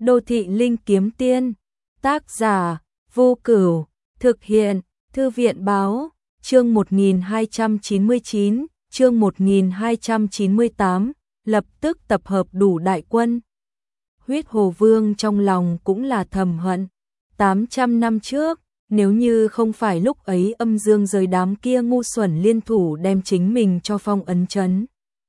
Đô thị linh kiếm tiên. Tác giả Vô Cửu. Thực hiện Thư viện báo. Chương 1299, chương 1298, lập tức tập hợp đủ đại quân. Huyết Hồ Vương trong lòng cũng là thầm hận. 800 năm trước, nếu như không phải lúc ấy Âm Dương Giới đám kia ngu xuẩn liên thủ đem chính mình cho phong ấn trấn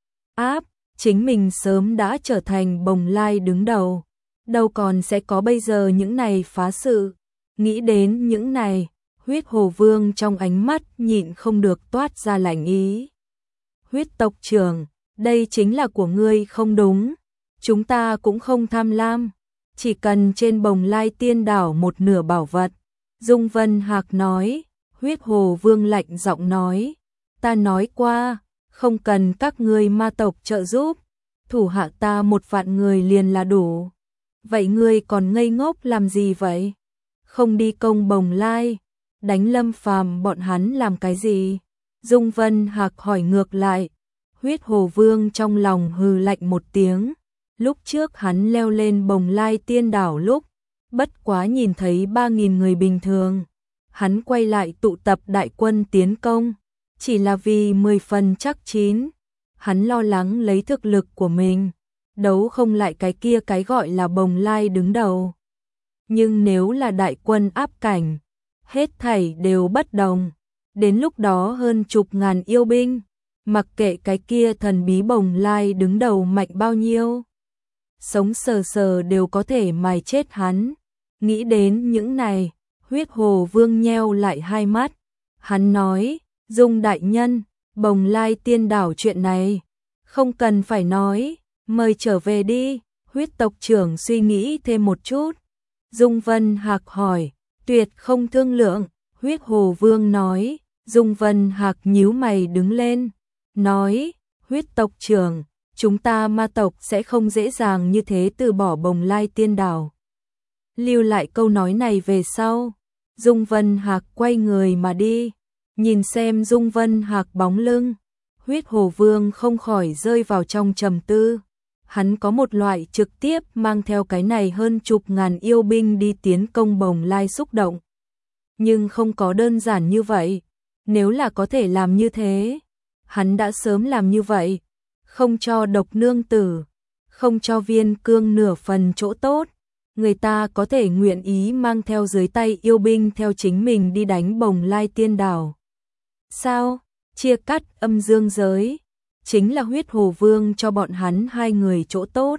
áp, chính mình sớm đã trở thành bồng lai đứng đầu. Đâu còn sẽ có bây giờ những này phá sự. Nghĩ đến những này, Huyết Hồ Vương trong ánh mắt nhịn không được toát ra lạnh ý. Huyết tộc trưởng, đây chính là của ngươi không đúng. Chúng ta cũng không tham lam, chỉ cần trên bồng lai tiên đảo một nửa bảo vật. Dung Vân Hạc nói. Huyết Hồ Vương lạnh giọng nói, ta nói qua, không cần các ngươi ma tộc trợ giúp, thủ hạ ta 1.000 người liền là đủ. Vậy ngươi còn ngây ngốc làm gì vậy? Không đi công bồng lai, đánh Lâm Phàm bọn hắn làm cái gì? Dung Vân Hạc hỏi ngược lại. Huyết Hồ Vương trong lòng hừ lạnh một tiếng. Lúc trước hắn leo lên bồng lai tiên đảo lúc, bất quá nhìn thấy 3.000 người bình thường. Hắn quay lại tụ tập đại quân tiến công, chỉ là vì 10 phần chắc chín. Hắn lo lắng lấy thực lực của mình, đấu không lại cái kia cái gọi là bồng lai đứng đầu. Nhưng nếu là đại quân áp cảnh, hết thảy đều bất đồng. Đến lúc đó hơn chục ngàn yêu binh, mặc kệ cái kia thần bí bồng lai đứng đầu mạnh bao nhiêu, sống sờ sờ đều có thể mài chết hắn. Nghĩ đến những này, Huyết Hồ Vương nheo lại hai mắt. Hắn nói, Dung đại nhân, bồng lai tiên đảo chuyện này, không cần phải nói, mời trở về đi. Huyết tộc trưởng suy nghĩ thêm một chút. Dung Vân Hạc hỏi, tuyệt không thương lượng. Huyết Hồ Vương nói. Dung Vân Hạc nhíu mày đứng lên, nói, huyết tộc trưởng, chúng ta ma tộc sẽ không dễ dàng như thế từ bỏ bồng lai tiên đảo. Lưu lại câu nói này về sau, Dung Vân Hạc quay người mà đi. Nhìn xem Dung Vân Hạc bóng lưng, Huyết Hồ Vương không khỏi rơi vào trong trầm tư. Hắn có một loại trực tiếp mang theo cái này hơn chục ngàn yêu binh đi tiến công bồng lai xúc động. Nhưng không có đơn giản như vậy. Nếu là có thể làm như thế, hắn đã sớm làm như vậy. Không cho Độc Nương Tử, không cho Viên Cương nửa phần chỗ tốt. Người ta có thể nguyện ý mang theo dưới tay yêu binh theo chính mình đi đánh bồng lai tiên đảo. Sao? Chia cắt Âm Dương Giới, chính là Huyết Hồ Vương cho bọn hắn 2 người chỗ tốt.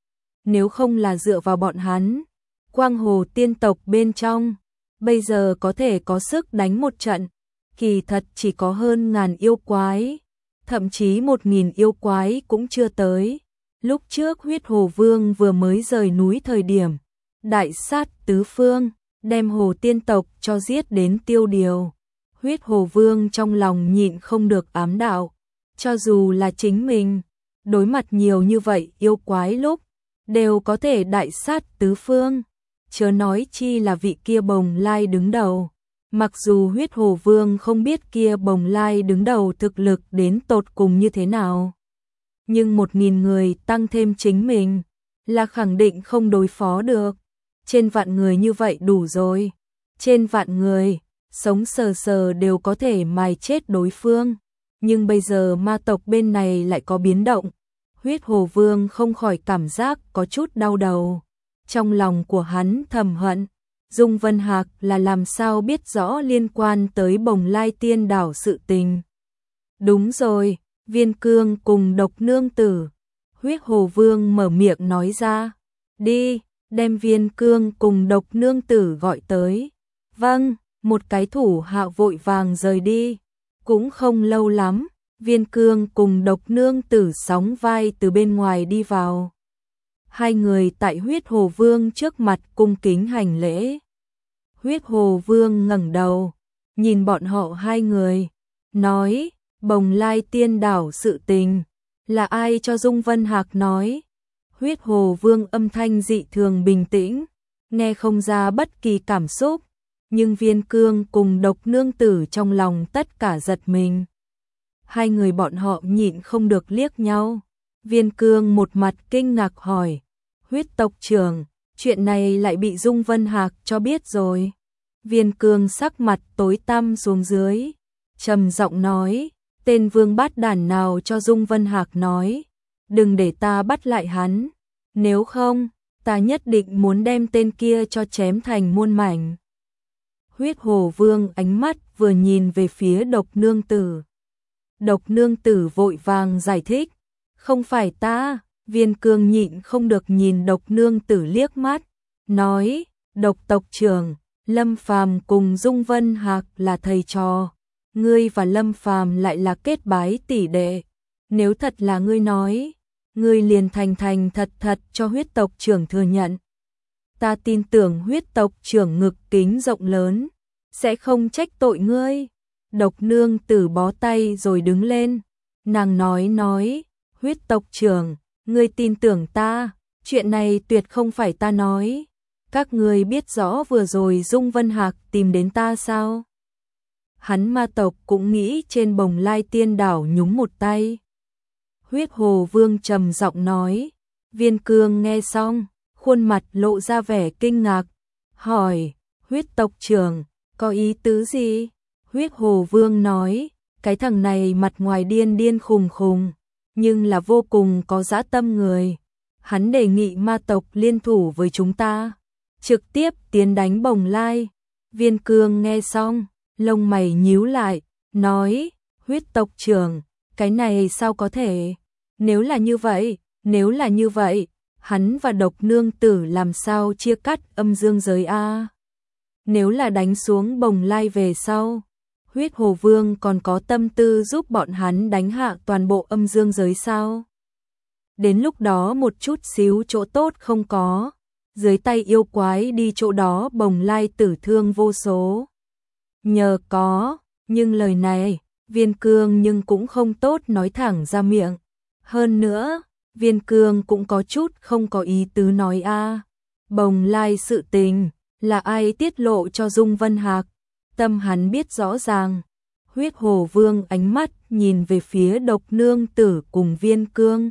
Nếu không là dựa vào bọn hắn, Quang Hồ tiên tộc bên trong, bây giờ có thể có sức đánh một trận. Kỳ thật chỉ có hơn ngàn yêu quái, thậm chí 1.000 yêu quái cũng chưa tới. Lúc trước Huyết Hồ Vương vừa mới rời núi thời điểm, đại sát tứ phương, đem Hồ tiên tộc cho giết đến tiêu điều. Huyết Hồ Vương trong lòng nhịn không được ám đạo, cho dù là chính mình, đối mặt nhiều như vậy yêu quái lúc, đều có thể đại sát tứ phương, chớ nói chi là vị kia bồng lai đứng đầu. Mặc dù Huyết Hồ Vương không biết kia bồng lai đứng đầu thực lực đến tột cùng như thế nào, nhưng 1.000 người tăng thêm chính mình là khẳng định không đối phó được. Trên vạn người như vậy đủ rồi. Trên vạn người, sống sờ sờ đều có thể mài chết đối phương. Nhưng bây giờ ma tộc bên này lại có biến động. Huyết Hồ Vương không khỏi cảm giác có chút đau đầu. Trong lòng của hắn thầm hận. Dung Vân Hạc là làm sao biết rõ liên quan tới bồng lai tiên đảo sự tình. Đúng rồi, Viên Cương cùng Độc Nương Tử. Huyết Hồ Vương mở miệng nói ra. Đi, đem Viên Cương cùng Độc Nương Tử gọi tới. Vâng, một cái thủ hạ vội vàng rời đi. Cũng không lâu lắm, Viên Cương cùng Độc Nương Tử sóng vai từ bên ngoài đi vào. 2 người tại Huyết Hồ Vương trước mặt cung kính hành lễ. Huyết Hồ Vương ngẩng đầu, nhìn bọn họ 2 người, nói, bồng lai tiên đảo sự tình, là ai cho Dung Vân Hạc nói. Huyết Hồ Vương âm thanh dị thường bình tĩnh, nghe không ra bất kỳ cảm xúc, nhưng Viên Cương cùng Độc Nương Tử trong lòng tất cả giật mình. 2 người bọn họ nhịn không được liếc nhau. Viên Cương một mặt kinh ngạc hỏi, huyết tộc trưởng, chuyện này lại bị Dung Vân Hạc cho biết rồi. Viên Cương sắc mặt tối tăm xuống dưới, trầm giọng nói, tên vương bát đản nào cho Dung Vân Hạc nói, đừng để ta bắt lại hắn, nếu không, ta nhất định muốn đem tên kia cho chém thành muôn mảnh. Huyết Hồ Vương ánh mắt vừa nhìn về phía Độc Nương Tử. Độc Nương Tử vội vàng giải thích, không phải ta. Viên Cương nhịn không được nhìn Độc Nương Tử liếc mắt, nói, Độc tộc trưởng, Lâm Phàm cùng Dung Vân Hạc là thầy trò, ngươi và Lâm Phàm lại là kết bái tỷ đệ, nếu thật là ngươi nói, ngươi liền thành thành thật thật cho huyết tộc trưởng thừa nhận. Ta tin tưởng huyết tộc trưởng ngực kính rộng lớn, sẽ không trách tội ngươi. Độc Nương Tử bó tay rồi đứng lên, nàng nói, huyết tộc trưởng, ngươi tin tưởng ta, chuyện này tuyệt không phải ta nói. Các ngươi biết rõ vừa rồi Dung Vân Hạc tìm đến ta sao? Hắn ma tộc cũng nghĩ trên Bồng Lai Tiên Đảo nhúng một tay. Huyết Hồ Vương trầm giọng nói. Viên Cương nghe xong, khuôn mặt lộ ra vẻ kinh ngạc, hỏi, huyết tộc trưởng, có ý tứ gì? Huyết Hồ Vương nói, cái thằng này mặt ngoài điên điên khùng khùng, nhưng là vô cùng có dã tâm người. Hắn đề nghị ma tộc liên thủ với chúng ta, trực tiếp tiến đánh Bồng Lai. Viên Cương nghe xong, lông mày nhíu lại, nói, huyết tộc trưởng, cái này sao có thể? Nếu là như vậy, hắn và Độc Nương Tử làm sao chia cắt âm dương giới a? Nếu là đánh xuống Bồng Lai về sau, Huyết Hồ Vương còn có tâm tư giúp bọn hắn đánh hạ toàn bộ âm dương giới sao? Đến lúc đó một chút xíu chỗ tốt không có, dưới tay yêu quái đi chỗ đó Bồng Lai tử thương vô số. Nhờ có, nhưng lời này, Viên Cương nhưng cũng không tốt nói thẳng ra miệng. Hơn nữa, Viên Cương cũng có chút không có ý tứ nói a. Bồng Lai sự tình, là ai tiết lộ cho Dung Vân Hạc? Tâm hắn biết rõ ràng. Huyết Hồ Vương ánh mắt nhìn về phía Độc Nương Tử cùng Viên Cương.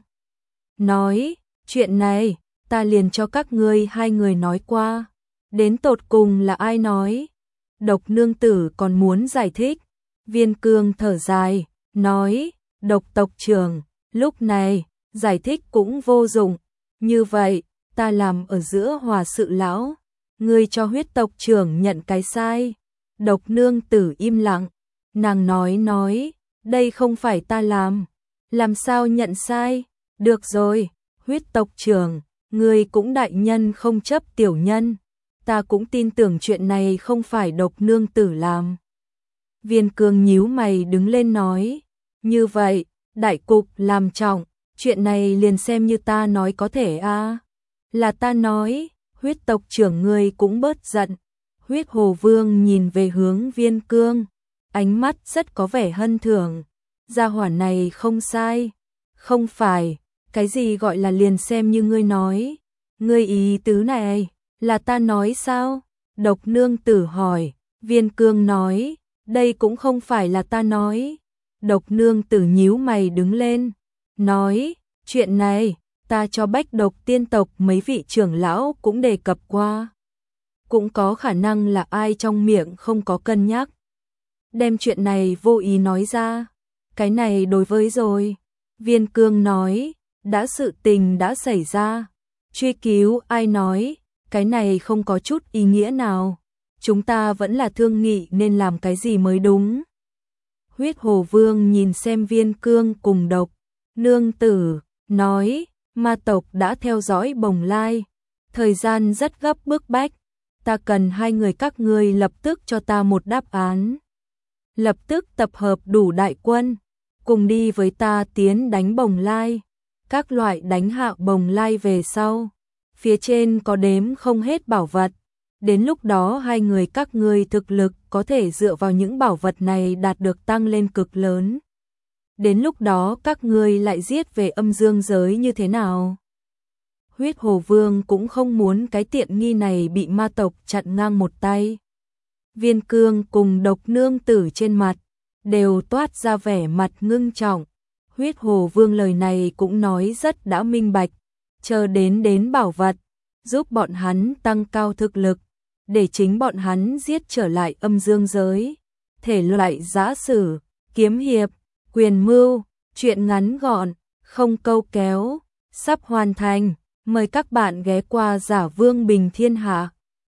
Nói, chuyện này, ta liền cho các ngươi hai người nói qua. Đến tột cùng là ai nói? Độc Nương Tử còn muốn giải thích. Viên Cương thở dài, nói, Độc tộc trưởng, lúc này, giải thích cũng vô dụng. Như vậy, ta làm ở giữa hòa sự lão. Ngươi cho huyết tộc trưởng nhận cái sai. Độc Nương Tử im lặng. Nàng nói, đây không phải ta làm sao nhận sai? Được rồi, huyết tộc trưởng, ngươi cũng đại nhân không chấp tiểu nhân. Ta cũng tin tưởng chuyện này không phải Độc Nương Tử làm. Viên Cương nhíu mày đứng lên nói, như vậy, đại cục làm trọng, chuyện này liền xem như ta nói có thể a. Là ta nói, huyết tộc trưởng ngươi cũng bớt giận. Huyết Hồ Vương nhìn về hướng Viên Cương, ánh mắt rất có vẻ hân thưởng. Gia hỏa này không sai, không phải, cái gì gọi là liền xem như ngươi nói. Ngươi ý tứ này, là ta nói sao? Độc Nương Tử hỏi. Viên Cương nói, đây cũng không phải là ta nói. Độc Nương Tử nhíu mày đứng lên, nói, chuyện này, ta cho Bách Độc tiên tộc mấy vị trưởng lão cũng đề cập qua. Cũng có khả năng là ai trong miệng không có cân nhắc. Đem chuyện này vô ý nói ra. Cái này đối với rồi. Viên Cương nói, đã sự tình đã xảy ra. Truy cứu ai nói, cái này không có chút ý nghĩa nào. Chúng ta vẫn là thương nghị nên làm cái gì mới đúng. Huyết Hồ Vương nhìn xem Viên Cương cùng Độc Nương Tử, nói, ma tộc đã theo dõi Bồng Lai. Thời gian rất gấp bức bách. Ta cần hai người các ngươi lập tức cho ta một đáp án. Lập tức tập hợp đủ đại quân, cùng đi với ta tiến đánh Bồng Lai. Các loại đánh hạ Bồng Lai về sau, phía trên có đếm không hết bảo vật. Đến lúc đó hai người các ngươi thực lực có thể dựa vào những bảo vật này đạt được tăng lên cực lớn. Đến lúc đó các ngươi lại giết về âm dương giới như thế nào? Huyết Hồ Vương cũng không muốn cái tiện nghi này bị ma tộc chặn ngang một tay. Viên Cương cùng Độc Nương Tử trên mặt đều toát ra vẻ mặt ngưng trọng. Huyết Hồ Vương lời này cũng nói rất đã minh bạch, chờ đến bảo vật, giúp bọn hắn tăng cao thực lực, để chính bọn hắn giết trở lại âm dương giới. Thể loại giã sử, kiếm hiệp, quyền mưu, truyện ngắn gọn, không câu kéo, sắp hoàn thành. Mời các bạn ghé qua Giả Vương Bình Thiên Hạ.